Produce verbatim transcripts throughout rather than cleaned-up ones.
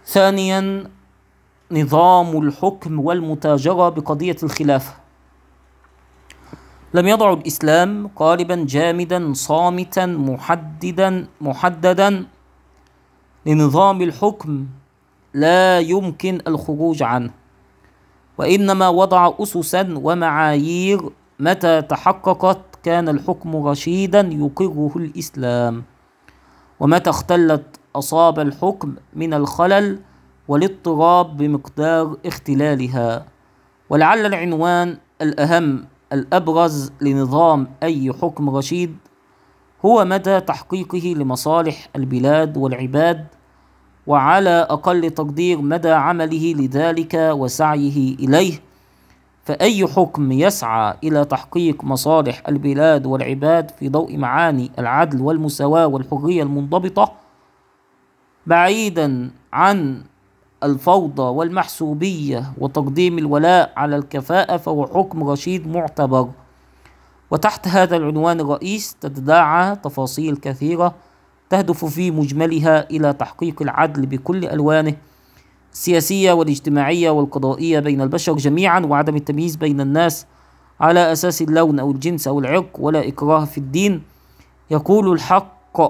ثانيا، نظام الحكم والمتاجرة بقضية الخلافة. لم يضع الإسلام قالبا جامدا صامتا محددا محددا لنظام الحكم لا يمكن الخروج عنه، وإنما وضع أسسا ومعايير متى تحققت كان الحكم رشيدا يقره الإسلام، ومتى اختلت أصاب الحكم من الخلل والاضطراب بمقدار اختلالها. ولعل العنوان الأهم الأبرز لنظام أي حكم رشيد هو مدى تحقيقه لمصالح البلاد والعباد، وعلى أقل تقدير مدى عمله لذلك وسعيه إليه. فأي حكم يسعى إلى تحقيق مصالح البلاد والعباد في ضوء معاني العدل والمساواة والحرية المنضبطة، بعيدا عن الفوضى والمحسوبية وتقديم الولاء على الكفاءة، فهو حكم رشيد معتبر. وتحت هذا العنوان الرئيس تتداعى تفاصيل كثيرة تهدف في مجملها إلى تحقيق العدل بكل ألوانه السياسية والاجتماعية والقضائية بين البشر جميعا، وعدم التمييز بين الناس على أساس اللون أو الجنس أو العرق، ولا إكراه في الدين. يقول الحق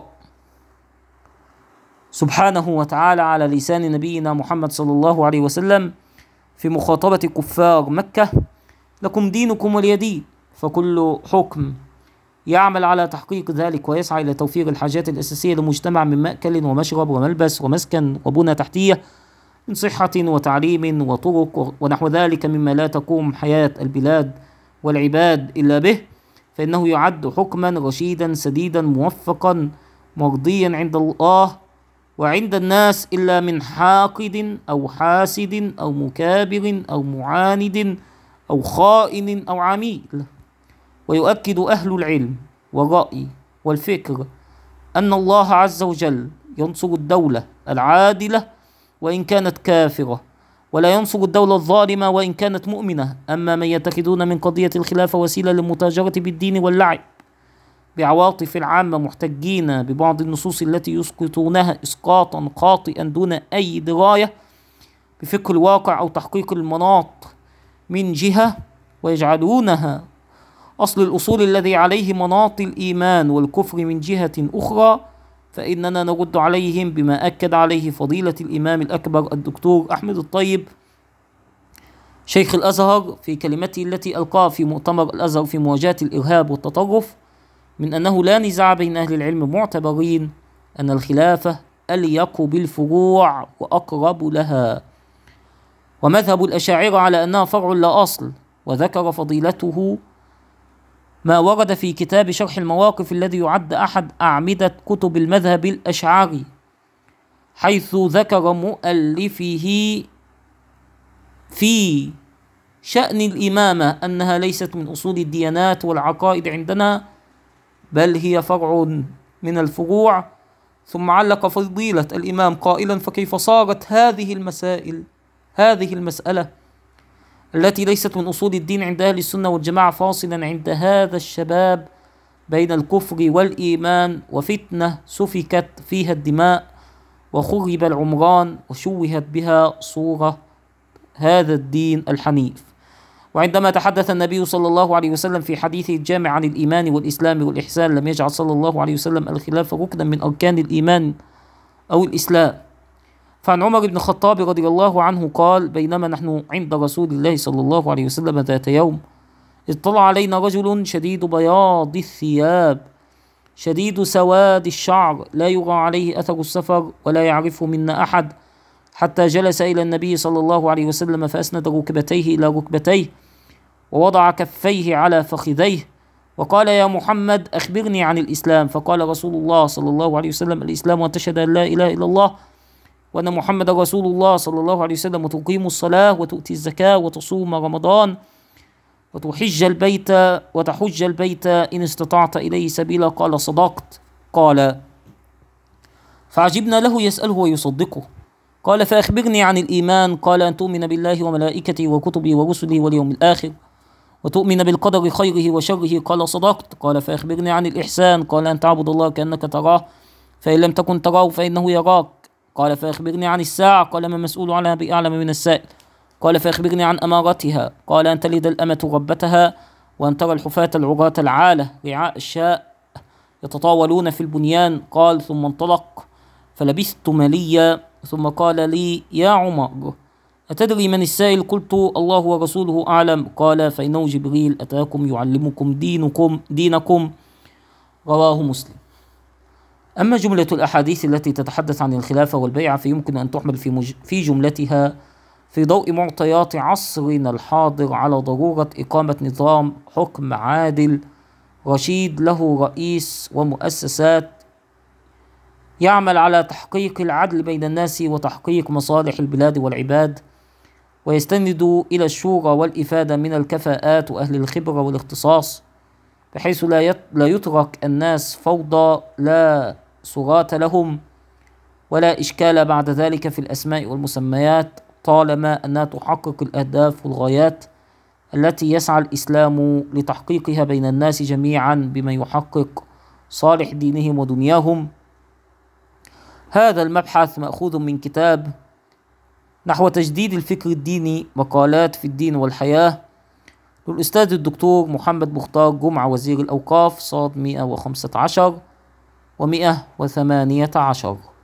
سبحانه وتعالى على لسان نبينا محمد صلى الله عليه وسلم في مخاطبة كفار مكة: لكم دينكم ولي دين. فكل حكم يعمل على تحقيق ذلك ويسعى إلى توفير الحاجات الأساسية للمجتمع من مأكل ومشرب وملبس ومسكن وبنى تحتية، من صحة وتعليم وطرق ونحو ذلك مما لا تقوم حياة البلاد والعباد إلا به، فإنه يعد حكما رشيدا سديدا موفقا مرضيا عند الله وعند الناس، إلا من حاقد أو حاسد أو مكابر أو معاند أو خائن أو عميل. ويؤكد أهل العلم والرأي والفكر أن الله عز وجل ينصر الدولة العادلة وإن كانت كافرة، ولا ينصر الدولة الظالمة وإن كانت مؤمنة. أما من يتخذون من قضية الخلافة وسيلة للمتاجرة بالدين واللعب بعواطف العامة، محتجين ببعض النصوص التي يسقطونها إسقاطا خاطئا دون أي دراية بفقه الواقع أو تحقيق المناط من جهة، ويجعلونها أصل الأصول الذي عليه مناط الإيمان والكفر من جهة أخرى، فإننا نرد عليهم بما أكد عليه فضيلة الإمام الأكبر الدكتور أحمد الطيب شيخ الأزهر في كلمته التي ألقاها في مؤتمر الأزهر في مواجهة الإرهاب والتطرف، من أنه لا نزاع بين أهل العلم معتبرين أن الخلافة أليق بالفروع وأقرب لها، ومذهب الأشاعرة على أنها فرع لا أصل. وذكر فضيلته ما ورد في كتاب شرح المواقف الذي يعد أحد أعمدة كتب المذهب الأشعري، حيث ذكر مؤلفه في شأن الإمامة أنها ليست من أصول الديانات والعقائد عندنا، بل هي فرع من الفروع. ثم علق فضيلة الإمام قائلا: فكيف صارت هذه المسائل هذه المسألة التي ليست من أصول الدين عند أهل السنة والجماعة فاصلا عند هذا الشباب بين الكفر والإيمان، وفتنة سفكت فيها الدماء وخرب العمران وشوهت بها صورة هذا الدين الحنيف. وعندما تحدث النبي صلى الله عليه وسلم في حديثه الجامع عن الإيمان والإسلام والإحسان، لم يجعل صلى الله عليه وسلم الخلافة ركنا من أركان الإيمان أو الإسلام. فعن عمر بن الخطاب رضي الله عنه قال: بينما نحن عند رسول الله صلى الله عليه وسلم ذات يوم، اطلع علينا رجل شديد بياض الثياب شديد سواد الشعر، لا يرى عليه أثر السفر ولا يعرفه منا أحد، حتى جلس إلى النبي صلى الله عليه وسلم فأسند ركبتيه إلى ركبتيه ووضع كفيه على فخذيه وقال: يا محمد أخبرني عن الإسلام. فقال رسول الله صلى الله عليه وسلم: الإسلام أن تشهد أن لا إله إلا الله وأن محمد رسول الله صلى الله عليه وسلم، وتقيم الصلاة وتؤتي الزكاة وتصوم رمضان وتحج البيت وتحج البيت إن استطعت إليه سبيلا. قال: صدقت. قال: فعجبنا له يسأله ويصدقه. قال: فأخبرني عن الإيمان. قال: أن تؤمن بالله وملائكته وكتبه ورسله واليوم الآخر وتؤمن بالقدر خيره وشره. قال: صدقت. قال: فأخبرني عن الإحسان. قال: أن تعبد الله كأنك تراه فإن لم تكن تراه فإنه يراك. قال فأخبرني عن الساعة. قال ما المسؤول عنها بأعلم من السائل. قال فأخبرني عن أمارتها. قال أن تلد الأمة ربتها، وأن ترى الحفاة العراة العالة رعاء الشاء يتطاولون في البنيان. قال ثم انطلق فلبثت مليا، ثم قال لي يا عمر أتدري من السائل؟ قلت الله ورسوله أعلم. قال فإنه جبريل أتاكم يعلمكم دينكم دينكم رواه مسلم. أما جملة الأحاديث التي تتحدث عن الخلافة والبيعة فيمكن أن تحمل في, مج... في جملتها في ضوء معطيات عصرنا الحاضر على ضرورة إقامة نظام حكم عادل رشيد له رئيس ومؤسسات يعمل على تحقيق العدل بين الناس وتحقيق مصالح البلاد والعباد، ويستند إلى الشورى والإفادة من الكفاءات وأهل الخبرة والاختصاص، بحيث لا لا يترك الناس فوضى لا صراط لهم ولا إشكال بعد ذلك في الأسماء والمسميات، طالما أنها تحقق الأهداف والغايات التي يسعى الإسلام لتحقيقها بين الناس جميعا بما يحقق صالح دينهم ودنياهم. هذا المبحث مأخوذ من كتاب نحو تجديد الفكر الديني، مقالات في الدين والحياة، للأستاذ الدكتور محمد مختار جمعة وزير الأوقاف، صاد مئة وخمسة عشر ومئة وثمانية عشر.